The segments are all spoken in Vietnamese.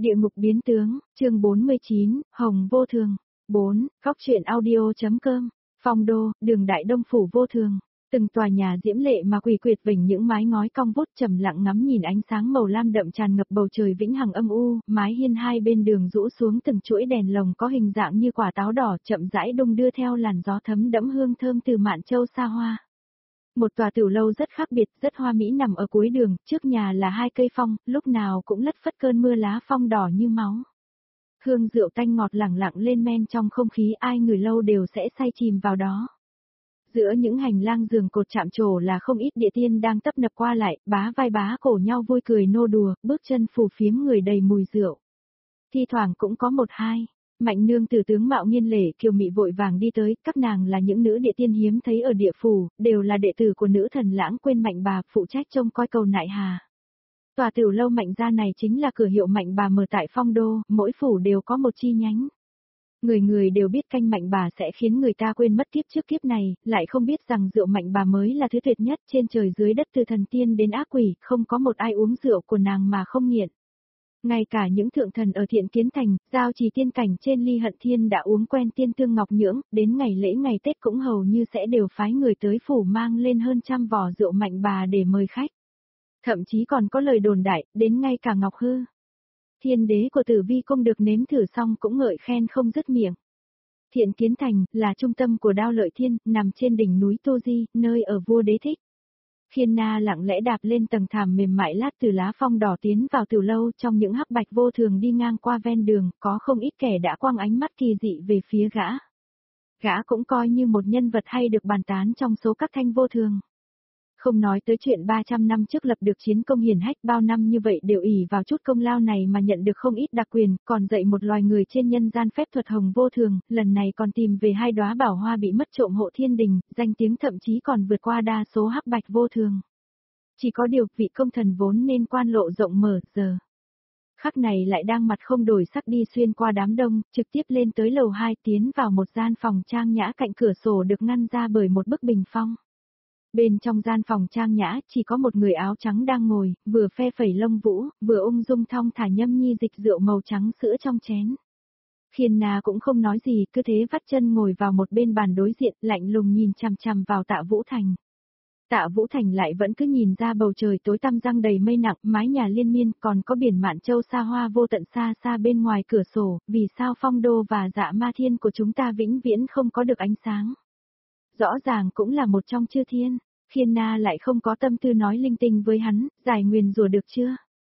Địa ngục biến tướng, chương 49, Hồng vô thường. 4. Góc truyện audio.com. Phong đô, đường Đại Đông phủ vô thường. Từng tòa nhà diễm lệ mà quỳ quyệt vỉnh những mái ngói cong vút trầm lặng ngắm nhìn ánh sáng màu lam đậm tràn ngập bầu trời vĩnh hằng âm u, mái hiên hai bên đường rũ xuống từng chuỗi đèn lồng có hình dạng như quả táo đỏ chậm rãi đung đưa theo làn gió thấm đẫm hương thơm từ Mạn Châu xa hoa. Một tòa tiểu lâu rất khác biệt, rất hoa mỹ nằm ở cuối đường, trước nhà là hai cây phong, lúc nào cũng lất phất cơn mưa lá phong đỏ như máu. Hương rượu tanh ngọt lẳng lặng lên men trong không khí, ai ngửi lâu đều sẽ say chìm vào đó. Giữa những hành lang giường cột chạm trổ là không ít địa tiên đang tấp nập qua lại, bá vai bá cổ nhau vui cười nô đùa, bước chân phù phiếm người đầy mùi rượu. Thi thoảng cũng có một hai. Mạnh nương tử tướng mạo nghiên lệ kiều mị vội vàng đi tới, các nàng là những nữ địa tiên hiếm thấy ở địa phủ, đều là đệ tử của nữ thần Lãng Quên Mạnh Bà, phụ trách trông coi cầu Nại Hà. Tòa tiểu lâu Mạnh gia này chính là cửa hiệu Mạnh Bà mở tại Phong Đô, mỗi phủ đều có một chi nhánh. Người người đều biết canh Mạnh Bà sẽ khiến người ta quên mất kiếp trước kiếp này, lại không biết rằng rượu Mạnh Bà mới là thứ tuyệt nhất trên trời dưới đất, từ thần tiên đến ác quỷ, không có một ai uống rượu của nàng mà không nghiện. Ngay cả những thượng thần ở Thiện Kiến Thành, giao trì tiên cảnh trên Ly Hận Thiên đã uống quen tiên tương ngọc nhưỡng, đến ngày lễ ngày Tết cũng hầu như sẽ đều phái người tới phủ mang lên hơn 100 vò rượu Mạnh Bà để mời khách. Thậm chí còn có lời đồn đại, đến ngay cả Ngọc Hư, thiên đế của Tử Vi Cung được nếm thử xong cũng ngợi khen không dứt miệng. Thiện Kiến Thành là trung tâm của Đao Lợi Thiên, nằm trên đỉnh núi Tô Di, nơi ở vua đế thích. Khiên Na lặng lẽ đạp lên tầng thảm mềm mại lát từ lá phong đỏ tiến vào tiểu lâu, trong những hắc bạch vô thường đi ngang qua ven đường, có không ít kẻ đã quăng ánh mắt kỳ dị về phía gã. Gã cũng coi như một nhân vật hay được bàn tán trong số các thanh vô thường. Không nói tới chuyện 300 năm trước lập được chiến công hiển hách, bao năm như vậy đều ỷ vào chút công lao này mà nhận được không ít đặc quyền, còn dạy một loài người trên nhân gian phép thuật hồng vô thường, lần này còn tìm về 2 đóa bảo hoa bị mất trộm hộ thiên đình, danh tiếng thậm chí còn vượt qua đa số hắc bạch vô thường. Chỉ có điều, vị công thần vốn nên quan lộ rộng mở, giờ khắc này lại đang mặt không đổi sắc đi xuyên qua đám đông, trực tiếp lên tới lầu 2 tiến vào một gian phòng trang nhã cạnh cửa sổ được ngăn ra bởi một bức bình phong. Bên trong gian phòng trang nhã chỉ có một người áo trắng đang ngồi, vừa phe phẩy lông vũ, vừa ung dung thong thả nhâm nhi dịch rượu màu trắng sữa trong chén. Khiên Na cũng không nói gì, cứ thế vắt chân ngồi vào một bên bàn đối diện, lạnh lùng nhìn chằm chằm vào Tạ Vũ Thành. Tạ Vũ Thành lại vẫn cứ nhìn ra bầu trời tối tăm răng đầy mây nặng, mái nhà liên miên, còn có biển Mạn Châu xa hoa vô tận xa xa bên ngoài cửa sổ, vì sao Phong Đô và Dạ Ma Thiên của chúng ta vĩnh viễn không có được ánh sáng. Rõ ràng cũng là một trong chư thiên. Khiên Na lại không có tâm tư nói linh tinh với hắn, giải nguyền rủa được chưa?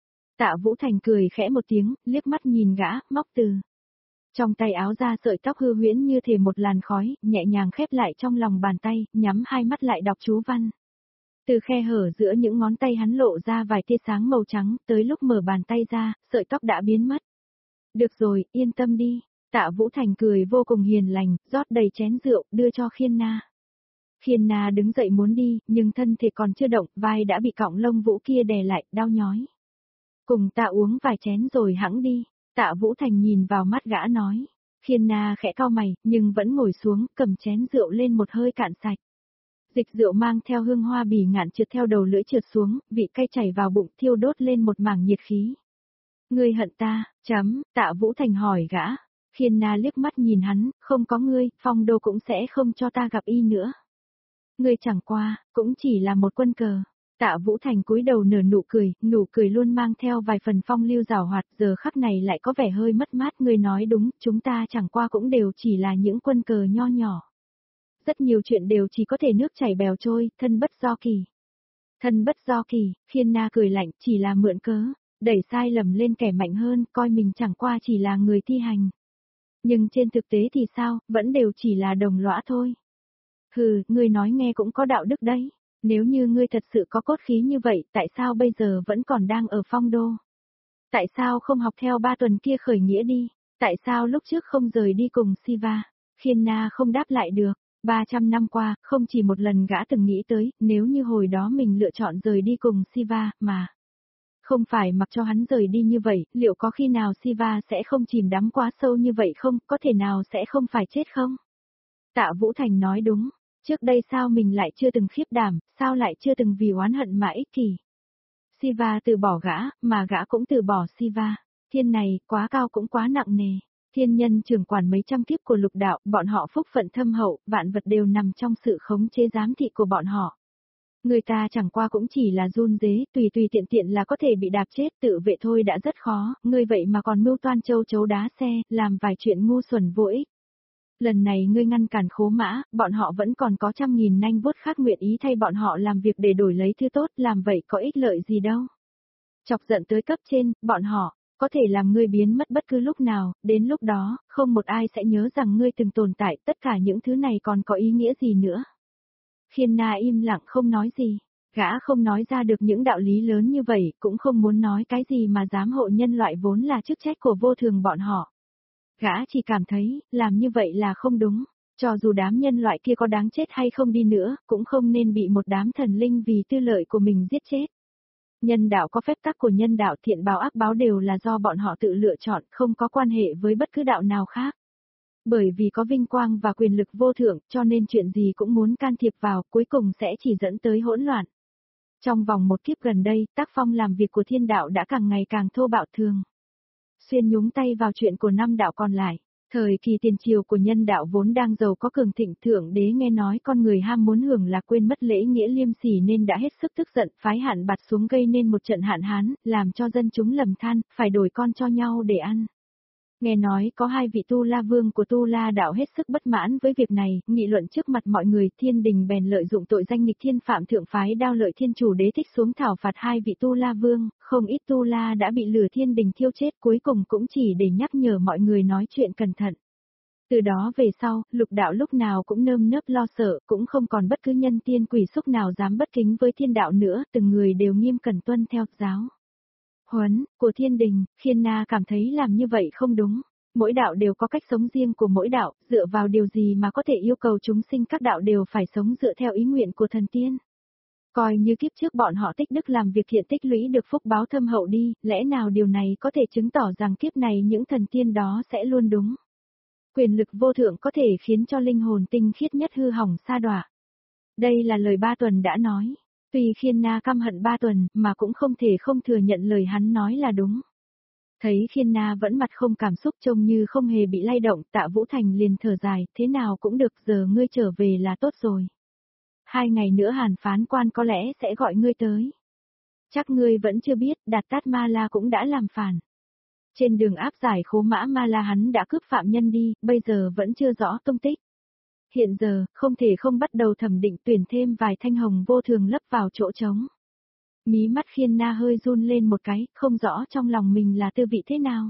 Tạ Vũ Thành cười khẽ một tiếng, liếc mắt nhìn gã, móc từ trong tay áo ra sợi tóc hư huyễn như thể một làn khói, nhẹ nhàng khép lại trong lòng bàn tay, nhắm hai mắt lại đọc chú văn. Từ khe hở giữa những ngón tay hắn lộ ra vài tia sáng màu trắng, tới lúc mở bàn tay ra, sợi tóc đã biến mất. Được rồi, yên tâm đi. Tạ Vũ Thành cười vô cùng hiền lành, rót đầy chén rượu, đưa cho Khiên Na. Khiên Na đứng dậy muốn đi, nhưng thân thể còn chưa động, vai đã bị cọng lông vũ kia đè lại, đau nhói. Cùng ta uống vài chén rồi hẵng đi. Tạ Vũ Thành nhìn vào mắt gã nói. Khiên Na khẽ cau mày, nhưng vẫn ngồi xuống, cầm chén rượu lên một hơi cạn sạch. Dịch rượu mang theo hương hoa bỉ ngạn trượt theo đầu lưỡi trượt xuống, vị cay chảy vào bụng, thiêu đốt lên một mảng nhiệt khí. Ngươi hận ta, Tạ Vũ Thành hỏi gã. Khiên Na liếc mắt nhìn hắn, không có ngươi, Phong Đô cũng sẽ không cho ta gặp y nữa. Ngươi chẳng qua, cũng chỉ là một quân cờ. Tạ Vũ Thành cúi đầu nở nụ cười luôn mang theo vài phần phong lưu giảo hoạt, giờ khắc này lại có vẻ hơi mất mát. Ngươi nói đúng, chúng ta chẳng qua cũng đều chỉ là những quân cờ nho nhỏ. Rất nhiều chuyện đều chỉ có thể nước chảy bèo trôi, thân bất do kỳ. Thân bất do kỳ, Khiên Na cười lạnh, chỉ là mượn cớ, đẩy sai lầm lên kẻ mạnh hơn, coi mình chẳng qua chỉ là người thi hành. Nhưng trên thực tế thì sao, vẫn đều chỉ là đồng lõa thôi. Hừ, ngươi nói nghe cũng có đạo đức đấy. Nếu như ngươi thật sự có cốt khí như vậy, tại sao bây giờ vẫn còn đang ở Phong Đô? Tại sao không học theo 3 tuần kia khởi nghĩa đi? Tại sao lúc trước không rời đi cùng Siva? Khiên Na không đáp lại được. 300 năm qua, không chỉ một lần gã từng nghĩ tới, nếu như hồi đó mình lựa chọn rời đi cùng Siva, mà không phải mặc cho hắn rời đi như vậy, liệu có khi nào Siva sẽ không chìm đắm quá sâu như vậy không, có thể nào sẽ không phải chết không? Tạ Vũ Thành nói đúng. Trước đây sao mình lại chưa từng khiếp đảm, sao lại chưa từng vì oán hận mà ích kỷ. Siva từ bỏ gã, mà gã cũng từ bỏ Siva. Thiên này, quá cao cũng quá nặng nề. Thiên nhân trưởng quản mấy trăm kiếp của lục đạo, bọn họ phúc phận thâm hậu, vạn vật đều nằm trong sự khống chế giám thị của bọn họ. Người ta chẳng qua cũng chỉ là run rế, tùy tùy tiện tiện là có thể bị đạp chết, tự vệ thôi đã rất khó, ngươi vậy mà còn mưu toan châu chấu đá xe, làm vài chuyện ngu xuẩn vô ích. Lần này ngươi ngăn cản Khố Mã, bọn họ vẫn còn có trăm nghìn nanh vuốt khác nguyện ý thay bọn họ làm việc để đổi lấy thứ tốt, làm vậy có ích lợi gì đâu. Chọc giận tới cấp trên, bọn họ có thể làm ngươi biến mất bất cứ lúc nào, đến lúc đó, không một ai sẽ nhớ rằng ngươi từng tồn tại, tất cả những thứ này còn có ý nghĩa gì nữa. Khiên Na im lặng không nói gì, gã không nói ra được những đạo lý lớn như vậy, cũng không muốn nói cái gì mà giám hộ nhân loại vốn là chức trách của vô thường bọn họ. Gã chỉ cảm thấy, làm như vậy là không đúng, cho dù đám nhân loại kia có đáng chết hay không đi nữa, cũng không nên bị một đám thần linh vì tư lợi của mình giết chết. Nhân đạo có phép tắc của nhân đạo, thiện báo ác báo đều là do bọn họ tự lựa chọn, không có quan hệ với bất cứ đạo nào khác. Bởi vì có vinh quang và quyền lực vô thượng, cho nên chuyện gì cũng muốn can thiệp vào, cuối cùng sẽ chỉ dẫn tới hỗn loạn. Trong vòng một kiếp gần đây, tác phong làm việc của thiên đạo đã càng ngày càng thô bạo thường xuyên nhúng tay vào chuyện của năm đạo còn lại. Thời kỳ tiền triều của nhân đạo vốn đang giàu có cường thịnh, thượng đế nghe nói con người ham muốn hưởng lạc quên mất lễ nghĩa liêm sỉ nên đã hết sức tức giận, phái hạn bạt xuống gây nên một trận hạn hán, làm cho dân chúng lầm than, phải đổi con cho nhau để ăn. Nghe nói có hai vị Tu La Vương của Tu La đạo hết sức bất mãn với việc này, nghị luận trước mặt mọi người, thiên đình bèn lợi dụng tội danh nghịch thiên phạm thượng phái đao lợi thiên chủ đế thích xuống thảo phạt hai vị Tu La Vương, không ít Tu La đã bị lửa thiên đình thiêu chết, cuối cùng cũng chỉ để nhắc nhở mọi người nói chuyện cẩn thận. Từ đó về sau, lục đạo lúc nào cũng nơm nớp lo sợ, cũng không còn bất cứ nhân tiên quỷ xúc nào dám bất kính với thiên đạo nữa, từng người đều nghiêm cẩn tuân theo giáo huấn của thiên đình. Khiên Na cảm thấy làm như vậy không đúng. Mỗi đạo đều có cách sống riêng của mỗi đạo, dựa vào điều gì mà có thể yêu cầu chúng sinh các đạo đều phải sống dựa theo ý nguyện của thần tiên. Coi như kiếp trước bọn họ tích đức làm việc thiện tích lũy được phúc báo thâm hậu đi, lẽ nào điều này có thể chứng tỏ rằng kiếp này những thần tiên đó sẽ luôn đúng. Quyền lực vô thượng có thể khiến cho linh hồn tinh khiết nhất hư hỏng sa đọa. Đây là lời Ba Tuần đã nói. Tuy Khiên Na căm hận Ba Tuần, mà cũng không thể không thừa nhận lời hắn nói là đúng. Thấy Khiên Na vẫn mặt không cảm xúc trông như không hề bị lay động, Tạ Vũ Thành liền thở dài, thế nào cũng được, giờ ngươi trở về là tốt rồi. 2 ngày nữa Hàn phán quan có lẽ sẽ gọi ngươi tới. Chắc ngươi vẫn chưa biết, Đạt Tát Ma La cũng đã làm phản. Trên đường áp giải Khố Mã Ma La hắn đã cướp phạm nhân đi, bây giờ vẫn chưa rõ tung tích. Hiện giờ, không thể không bắt đầu thẩm định, tuyển thêm vài thanh hồng vô thường lấp vào chỗ trống. Mí mắt Khiên Na hơi run lên một cái, không rõ trong lòng mình là tư vị thế nào.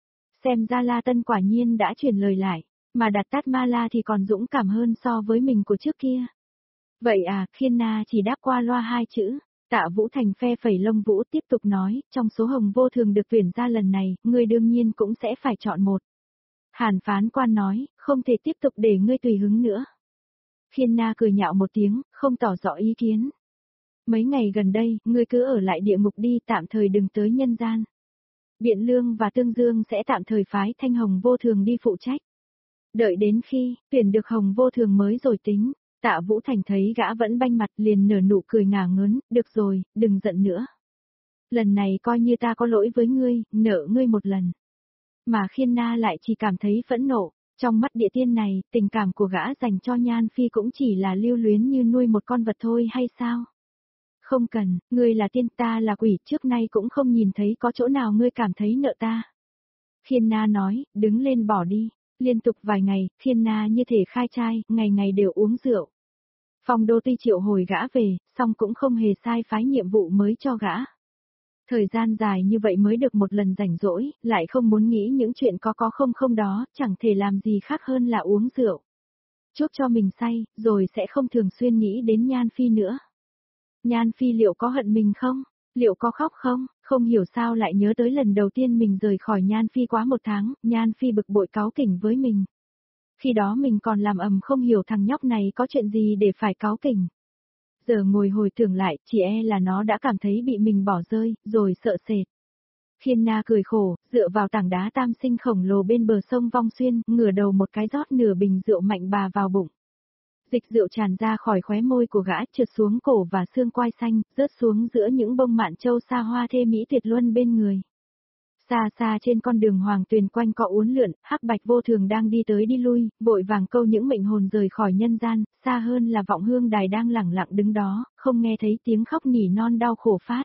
Xem ra La Tân quả nhiên đã chuyển lời lại, mà Đạt Tát Ma La thì còn dũng cảm hơn so với mình của trước kia. Vậy à, Khiên Na chỉ đáp qua loa 2 chữ. Tạ Vũ Thành phe phẩy lông vũ tiếp tục nói, trong số hồng vô thường được tuyển ra lần này, ngươi đương nhiên cũng sẽ phải chọn một. Hàn phán quan nói, không thể tiếp tục để ngươi tùy hứng nữa. Khiên Na cười nhạo một tiếng, không tỏ rõ ý kiến. Mấy ngày gần đây, ngươi cứ ở lại địa ngục đi, tạm thời đừng tới nhân gian. Biện Lương và Tương Dương sẽ tạm thời phái thanh hồng vô thường đi phụ trách. Đợi đến khi, tuyển được hồng vô thường mới rồi tính. Tạ Vũ Thành thấy gã vẫn banh mặt liền nở nụ cười ngả ngớn, được rồi, đừng giận nữa. Lần này coi như ta có lỗi với ngươi, nợ ngươi một lần. Mà Khiên Na lại chỉ cảm thấy phẫn nộ, trong mắt địa tiên này, tình cảm của gã dành cho Nhan Phi cũng chỉ là lưu luyến như nuôi một con vật thôi hay sao? Không cần, ngươi là tiên, ta là quỷ, trước nay cũng không nhìn thấy có chỗ nào ngươi cảm thấy nợ ta. Khiên Na nói, đứng lên bỏ đi. Liên tục vài ngày, Khiên Na như thể khai trai, ngày ngày đều uống rượu. Phong Đô tuy triệu hồi gã về, song cũng không hề sai phái nhiệm vụ mới cho gã. Thời gian dài như vậy mới được một lần rảnh rỗi, lại không muốn nghĩ những chuyện có không không đó, chẳng thể làm gì khác hơn là uống rượu. Chuốc cho mình say, rồi sẽ không thường xuyên nghĩ đến Nhan Phi nữa. Nhan Phi liệu có hận mình không? Liệu có khóc không? Không hiểu sao lại nhớ tới lần đầu tiên mình rời khỏi Nhan Phi quá 1 tháng, Nhan Phi bực bội cáu kỉnh với mình. Khi đó mình còn làm ầm không hiểu thằng nhóc này có chuyện gì để phải cáu kỉnh. Giờ ngồi hồi tưởng lại, chỉ là nó đã cảm thấy bị mình bỏ rơi, rồi sợ sệt. Khiên Na cười khổ, dựa vào tảng đá tam sinh khổng lồ bên bờ sông Vong Xuyên, ngửa đầu một cái rót nửa bình rượu mạnh bà vào bụng. Dịch rượu tràn ra khỏi khóe môi của gã, trượt xuống cổ và xương quai xanh, rớt xuống giữa những bông mạn châu xa hoa thê mỹ tuyệt luân bên người. Xa xa trên con đường hoàng tuyền quanh co uốn lượn, hắc bạch vô thường đang đi tới đi lui, vội vàng câu những mệnh hồn rời khỏi nhân gian, xa hơn là vọng hương đài đang lẳng lặng đứng đó, không nghe thấy tiếng khóc nỉ non đau khổ phát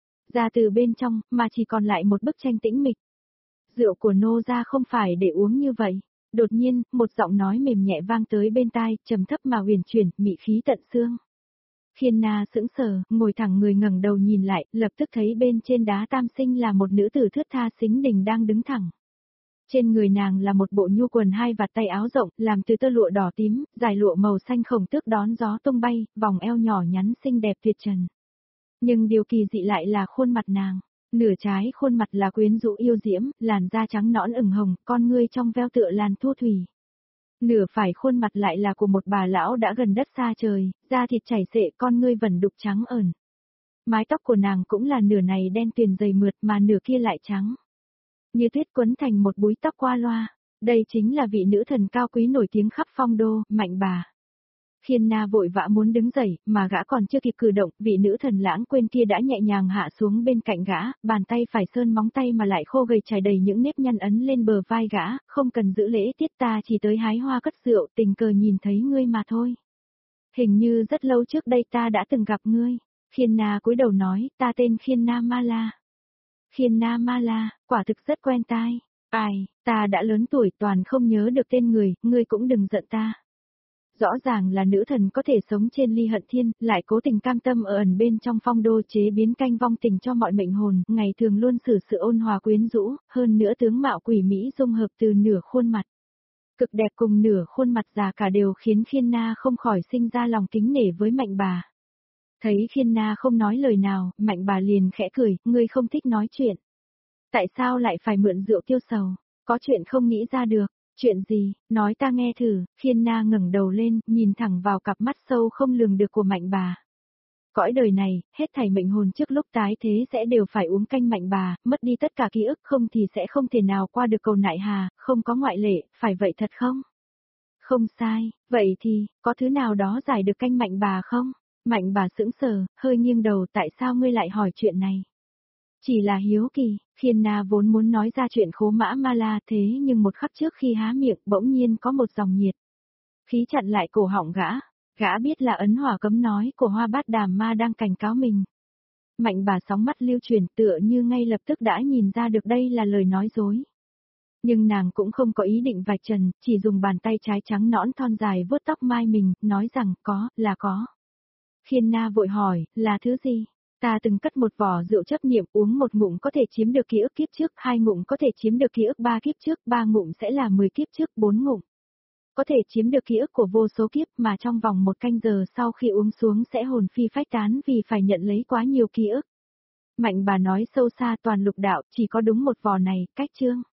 ra từ bên trong, mà chỉ còn lại một bức tranh tĩnh mịch. Rượu của nô gia không phải để uống như vậy. Đột nhiên, một giọng nói mềm nhẹ vang tới bên tai, trầm thấp mà huyền chuyển, mị khí tận xương. Khiên Na sững sờ, ngồi thẳng người ngẩng đầu nhìn lại, lập tức thấy bên trên đá tam sinh là một nữ tử thướt tha xính đình đang đứng thẳng. Trên người nàng là một bộ nhu quần hai vạt tay áo rộng, làm từ tơ lụa đỏ tím, dài lụa màu xanh khổng tước đón gió tung bay, vòng eo nhỏ nhắn xinh đẹp tuyệt trần. Nhưng điều kỳ dị lại là khuôn mặt nàng. Nửa trái khuôn mặt là quyến rũ yêu diễm, làn da trắng nõn ửng hồng, con ngươi trong veo tựa làn thu thủy. Nửa phải khuôn mặt lại là của một bà lão đã gần đất xa trời, da thịt chảy xệ, con ngươi vẩn đục trắng ẩn. Mái tóc của nàng cũng là nửa này đen tuyền dày mượt mà nửa kia lại trắng. Như tuyết quấn thành một búi tóc qua loa. Đây chính là vị nữ thần cao quý nổi tiếng khắp phong đô, Mạnh Bà. Khiên Na vội vã muốn đứng dậy, mà gã còn chưa kịp cử động, vị nữ thần lãng quên kia đã nhẹ nhàng hạ xuống bên cạnh gã, bàn tay phải sơn móng tay mà lại khô gầy trải đầy những nếp nhăn ấn lên bờ vai gã, không cần giữ lễ tiết, ta chỉ tới hái hoa cất rượu, tình cờ nhìn thấy ngươi mà thôi. Hình như rất lâu trước đây ta đã từng gặp ngươi. Khiên Na cúi đầu nói, ta tên Khiên Na Ma La. Khiên Na Ma La, quả thực rất quen tai. Ai, ta đã lớn tuổi toàn không nhớ được tên người, ngươi cũng đừng giận ta. Rõ ràng là nữ thần có thể sống trên ly hận thiên, lại cố tình cam tâm ở ẩn bên trong phong đô chế biến canh vong tình cho mọi mệnh hồn, ngày thường luôn xử sự ôn hòa quyến rũ, hơn nữa tướng mạo quỷ mỹ dung hợp từ nửa khuôn mặt. Cực đẹp cùng nửa khuôn mặt già cả đều khiến Khiên Na không khỏi sinh ra lòng kính nể với Mạnh Bà. Thấy Khiên Na không nói lời nào, Mạnh Bà liền khẽ cười, ngươi không thích nói chuyện. Tại sao lại phải mượn rượu tiêu sầu, có chuyện không nghĩ ra được. Chuyện gì, nói ta nghe thử. Khiên Na ngẩng đầu lên, nhìn thẳng vào cặp mắt sâu không lường được của Mạnh Bà. Cõi đời này, hết thảy mệnh hồn trước lúc tái thế sẽ đều phải uống canh Mạnh Bà, mất đi tất cả ký ức không thì sẽ không thể nào qua được cầu nại hà, không có ngoại lệ, phải vậy thật không? Không sai, vậy thì, có thứ nào đó giải được canh Mạnh Bà không? Mạnh Bà sững sờ, hơi nghiêng đầu, tại sao ngươi lại hỏi chuyện này? Chỉ là hiếu kỳ. Khiên Na vốn muốn nói ra chuyện khố mã ma la thế nhưng một khắc trước khi há miệng bỗng nhiên có một dòng nhiệt khí chặn lại cổ họng gã. Gã biết là ấn hỏa cấm nói của Hoa Bát Đàm Ma đang cảnh cáo mình. Mạnh Bà sóng mắt lưu chuyển tựa như ngay lập tức đã nhìn ra được đây là lời nói dối. Nhưng nàng cũng không có ý định vạch trần, chỉ dùng bàn tay trái trắng nõn thon dài vuốt tóc mai mình, nói rằng có, là có. Khiên Na vội hỏi, là thứ gì? Ta từng cất một vỏ rượu chấp niệm, uống một ngụm có thể chiếm được ký ức kiếp trước, 2 ngụm có thể chiếm được ký ức 3 kiếp trước, 3 ngụm sẽ là 10 kiếp trước, 4 ngụm có thể chiếm được ký ức của vô số kiếp mà trong vòng 1 canh giờ sau khi uống xuống sẽ hồn phi phách tán vì phải nhận lấy quá nhiều ký ức. Mạnh Bà nói sâu xa toàn lục đạo, chỉ có đúng một vỏ này, cách chương.